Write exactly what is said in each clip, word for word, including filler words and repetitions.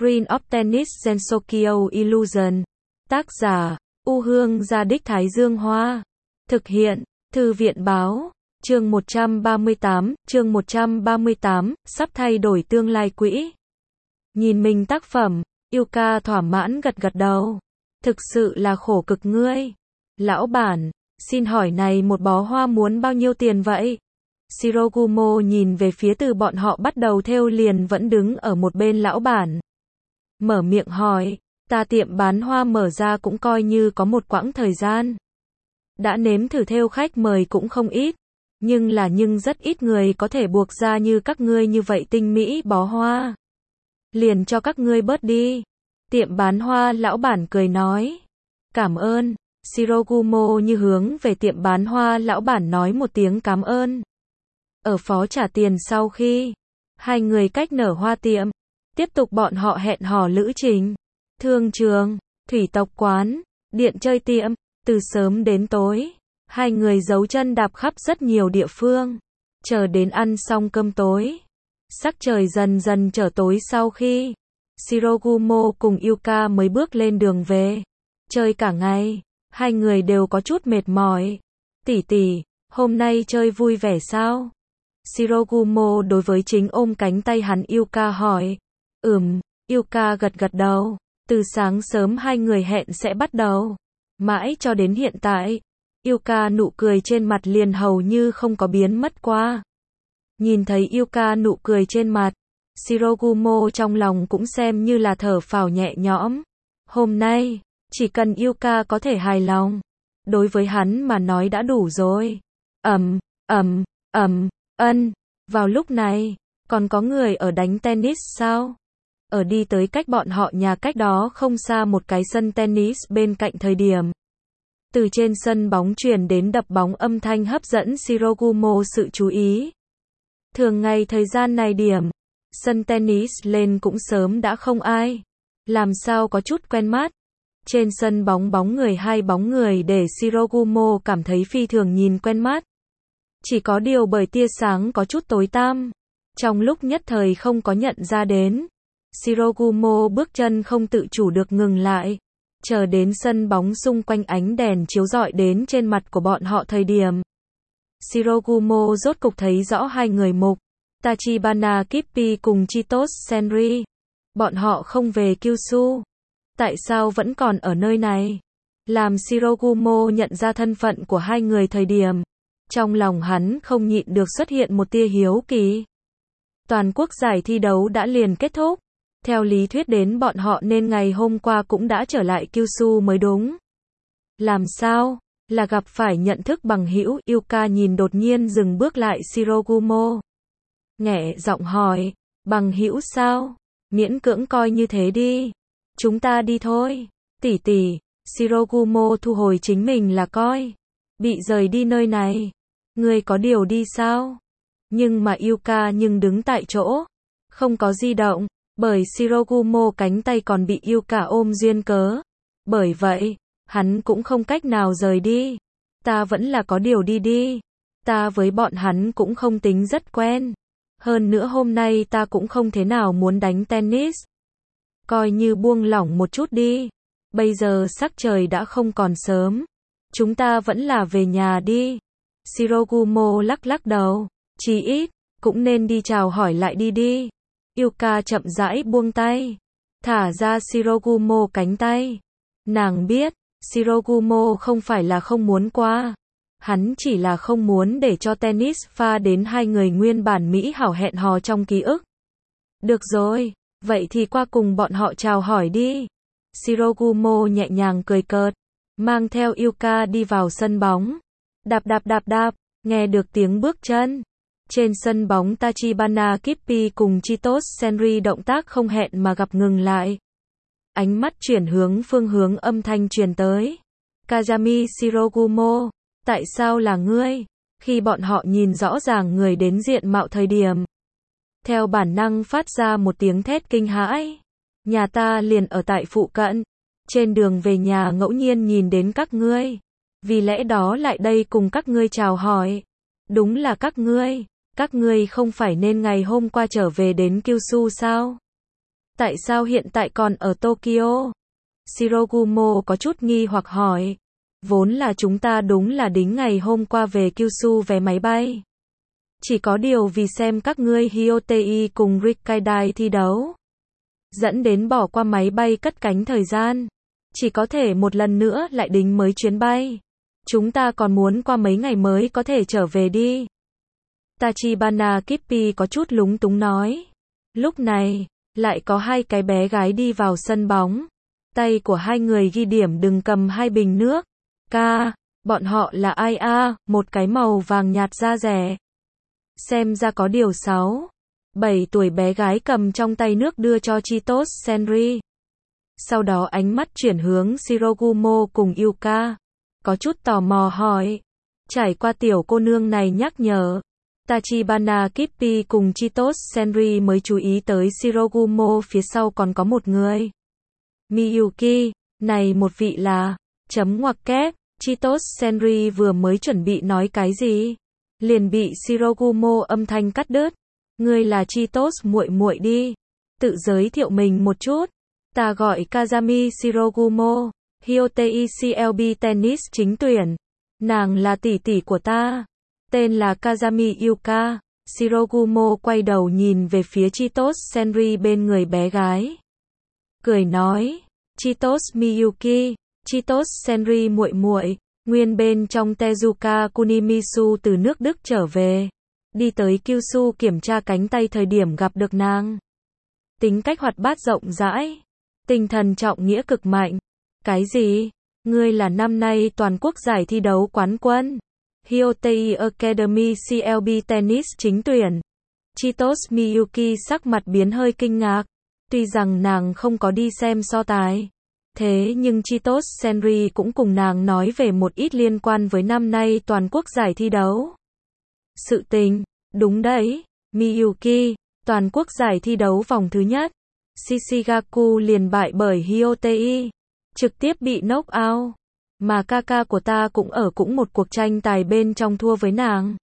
Screen of Tennis Gensokyo Illusion. Tác giả, U Hương Gia Đích Thái Dương Hoa. Thực hiện, Thư viện Báo. Chương một trăm ba mươi tám, chương một trăm ba mươi tám, sắp thay đổi tương lai quỹ. Nhìn mình tác phẩm, Yuka thỏa mãn gật gật đầu. Thực sự là khổ cực ngươi. Lão bản, xin hỏi này một bó hoa muốn bao nhiêu tiền vậy? Shirogumo nhìn về phía từ bọn họ bắt đầu thêu liền vẫn đứng ở một bên lão bản. Mở miệng hỏi, ta tiệm bán hoa mở ra cũng coi như có một quãng thời gian. Đã nếm thử thêu khách mời cũng không ít. Nhưng là nhưng rất ít người có thể buộc ra như các ngươi như vậy tinh mỹ bó hoa. Liền cho các ngươi bớt đi. Tiệm bán hoa lão bản cười nói. Cảm ơn. Shirogumo như hướng về tiệm bán hoa lão bản nói một tiếng cảm ơn. Ở phó trả tiền sau khi hai người cách nở hoa tiệm, tiếp tục bọn họ hẹn hò lữ trình. Thương trường, thủy tộc quán, điện chơi tiệm, từ sớm đến tối. Hai người giấu chân đạp khắp rất nhiều địa phương. Chờ đến ăn xong cơm tối. Sắc trời dần dần trở tối sau khi Shirogumo cùng Yuka mới bước lên đường về. Chơi cả ngày, hai người đều có chút mệt mỏi. Tỷ tỷ, hôm nay chơi vui vẻ sao? Shirogumo đối với chính ôm cánh tay hắn Yuka hỏi. Ừm, Yuka gật gật đầu. Từ sáng sớm hai người hẹn sẽ bắt đầu. Mãi cho đến hiện tại. Yuka nụ cười trên mặt liền hầu như không có biến mất qua. Nhìn thấy Yuka nụ cười trên mặt, Shirogumo trong lòng cũng xem như là thở phào nhẹ nhõm. Hôm nay, chỉ cần Yuka có thể hài lòng, đối với hắn mà nói đã đủ rồi. Ầm, ầm, ầm, ân, vào lúc này, còn có người ở đánh tennis sao? Ở đi tới cách bọn họ nhà cách đó không xa một cái sân tennis bên cạnh thời điểm. Từ trên sân bóng truyền đến đập bóng âm thanh hấp dẫn Shirogumo sự chú ý. Thường ngày thời gian này điểm, sân tennis lên cũng sớm đã không ai. Làm sao có chút quen mắt. Trên sân bóng bóng người hai bóng người để Shirogumo cảm thấy phi thường nhìn quen mắt. Chỉ có điều bởi tia sáng có chút tối tăm. Trong lúc nhất thời không có nhận ra đến. Shirogumo bước chân không tự chủ được ngừng lại. Chờ đến sân bóng xung quanh ánh đèn chiếu rọi đến trên mặt của bọn họ thời điểm. Shirogumo rốt cục thấy rõ hai người mục. Tachibana Kippi cùng Chitos Senri. Bọn họ không về Kyushu. Tại sao vẫn còn ở nơi này? Làm Shirogumo nhận ra thân phận của hai người thời điểm. Trong lòng hắn không nhịn được xuất hiện một tia hiếu kỳ. Toàn quốc giải thi đấu đã liền kết thúc. Theo lý thuyết đến bọn họ nên ngày hôm qua cũng đã trở lại Kyushu mới đúng. Làm sao? Là gặp phải nhận thức bằng hữu. Yuka nhìn đột nhiên dừng bước lại Shirogumo. Nghẹ giọng hỏi. Bằng hữu sao? Miễn cưỡng coi như thế đi. Chúng ta đi thôi. Tỷ tỷ. Shirogumo thu hồi chính mình là coi. Bị rời đi nơi này. Ngươi có điều đi sao? Nhưng mà Yuka nhưng đứng tại chỗ. Không có di động. Bởi Shirogumo cánh tay còn bị Yuka ôm duyên cớ. Bởi vậy, hắn cũng không cách nào rời đi. Ta vẫn là có điều đi đi. Ta với bọn hắn cũng không tính rất quen. Hơn nữa hôm nay ta cũng không thế nào muốn đánh tennis. Coi như buông lỏng một chút đi. Bây giờ sắc trời đã không còn sớm. Chúng ta vẫn là về nhà đi. Shirogumo lắc lắc đầu. Chí ít, cũng nên đi chào hỏi lại đi đi. Yuka chậm rãi buông tay. Thả ra Shirogumo cánh tay. Nàng biết, Shirogumo không phải là không muốn qua. Hắn chỉ là không muốn để cho tennis pha đến hai người nguyên bản mỹ hảo hẹn hò trong ký ức. Được rồi, vậy thì qua cùng bọn họ chào hỏi đi. Shirogumo nhẹ nhàng cười cợt. Mang theo Yuka đi vào sân bóng. Đạp đạp đạp đạp, nghe được tiếng bước chân. Trên sân bóng Tachibana Kippi cùng Chitos Senri động tác không hẹn mà gặp ngừng lại. Ánh mắt chuyển hướng phương hướng âm thanh truyền tới. Kazami Shirogumo, tại sao là ngươi? Khi bọn họ nhìn rõ ràng người đến diện mạo thời điểm. Theo bản năng phát ra một tiếng thét kinh hãi. Nhà ta liền ở tại phụ cận. Trên đường về nhà ngẫu nhiên nhìn đến các ngươi. Vì lẽ đó lại đây cùng các ngươi chào hỏi. Đúng là các ngươi. Các ngươi không phải nên ngày hôm qua trở về đến Kyushu sao? Tại sao hiện tại còn ở Tokyo? Shirogumo có chút nghi hoặc hỏi. Vốn là chúng ta đúng là đính ngày hôm qua về Kyushu vé máy bay. Chỉ có điều vì xem các ngươi Hyotei cùng Rikkaidai thi đấu, dẫn đến bỏ qua máy bay cất cánh thời gian. Chỉ có thể một lần nữa lại đính mới chuyến bay. Chúng ta còn muốn qua mấy ngày mới có thể trở về đi. Tachibana Kippi có chút lúng túng nói. Lúc này, lại có hai cái bé gái đi vào sân bóng. Tay của hai người ghi điểm đừng cầm hai bình nước. Ca, bọn họ là ai a? Một cái màu vàng nhạt da rẻ. Xem ra có điều sáu, bảy tuổi bé gái cầm trong tay nước đưa cho Chitos Senri. Sau đó ánh mắt chuyển hướng Shirogumo cùng Yuka. Có chút tò mò hỏi. Trải qua tiểu cô nương này nhắc nhở, Tachibana Kippi cùng Chitos Senri mới chú ý tới Shirogumo phía sau còn có một người. Miyuki, này một vị là, chấm ngoặc kép, Chitos Senri vừa mới chuẩn bị nói cái gì, liền bị Shirogumo âm thanh cắt đứt. Ngươi là Chitos muội muội đi, tự giới thiệu mình một chút. Ta gọi Kazami Shirogumo, Hyotei xê lờ bê tennis chính tuyển. Nàng là tỷ tỷ của ta, tên là Kazami Yuka. Shirogumo quay đầu nhìn về phía Chitos Senri bên người bé gái, cười nói, Chitos Miyuki, Chitos Senri muội muội, nguyên bên trong Tezuka Kunimisu từ nước Đức trở về, đi tới Kyushu kiểm tra cánh tay thời điểm gặp được nàng. Tính cách hoạt bát rộng rãi, tinh thần trọng nghĩa cực mạnh. Cái gì? Ngươi là năm nay toàn quốc giải thi đấu quán quân Hyotei Academy xê lờ bê tennis chính tuyển. Chitos Miyuki sắc mặt biến hơi kinh ngạc. Tuy rằng nàng không có đi xem so tài, thế nhưng Chitos Senri cũng cùng nàng nói về một ít liên quan với năm nay toàn quốc giải thi đấu. Sự tình, đúng đấy, Miyuki, toàn quốc giải thi đấu vòng thứ nhất, Shishigaku liền bại bởi Hyotei, trực tiếp bị knock out, mà Kaka của ta cũng ở cũng một cuộc tranh tài bên trong thua với nàng.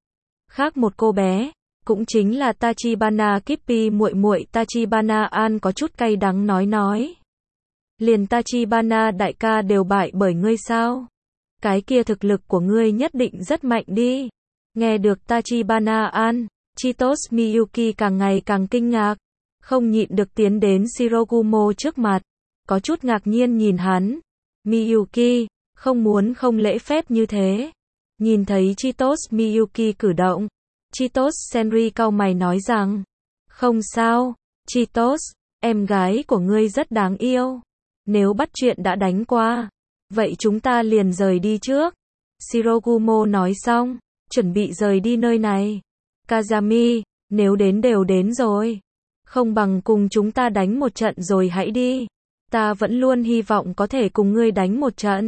Khác một cô bé, cũng chính là Tachibana Kippi muội muội Tachibana An có chút cay đắng nói nói. Liền Tachibana đại ca đều bại bởi ngươi sao? Cái kia thực lực của ngươi nhất định rất mạnh đi. Nghe được Tachibana An, Chitos Miyuki càng ngày càng kinh ngạc, không nhịn được tiến đến Shirogumo trước mặt, có chút ngạc nhiên nhìn hắn. Miyuki, không muốn không lễ phép như thế. Nhìn thấy Chitos Miyuki cử động, Chitos Senri cau mày nói rằng, không sao, Chitos, em gái của ngươi rất đáng yêu. Nếu bắt chuyện đã đánh qua, vậy chúng ta liền rời đi trước. Shirogumo nói xong, chuẩn bị rời đi nơi này. Kazami, nếu đến đều đến rồi, không bằng cùng chúng ta đánh một trận rồi hãy đi. Ta vẫn luôn hy vọng có thể cùng ngươi đánh một trận.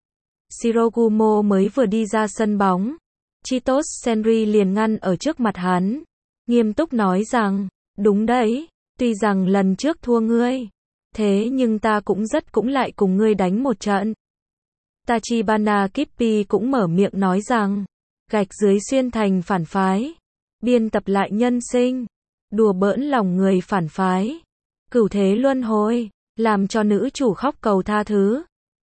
Shirogumo mới vừa đi ra sân bóng, Chitos Senri liền ngăn ở trước mặt hắn, nghiêm túc nói rằng, đúng đấy, tuy rằng lần trước thua ngươi, thế nhưng ta cũng rất cũng lại cùng ngươi đánh một trận. Tachibana Kippi cũng mở miệng nói rằng, gạch dưới xuyên thành phản phái, biên tập lại nhân sinh, đùa bỡn lòng người phản phái, cửu thế luân hồi, làm cho nữ chủ khóc cầu tha thứ.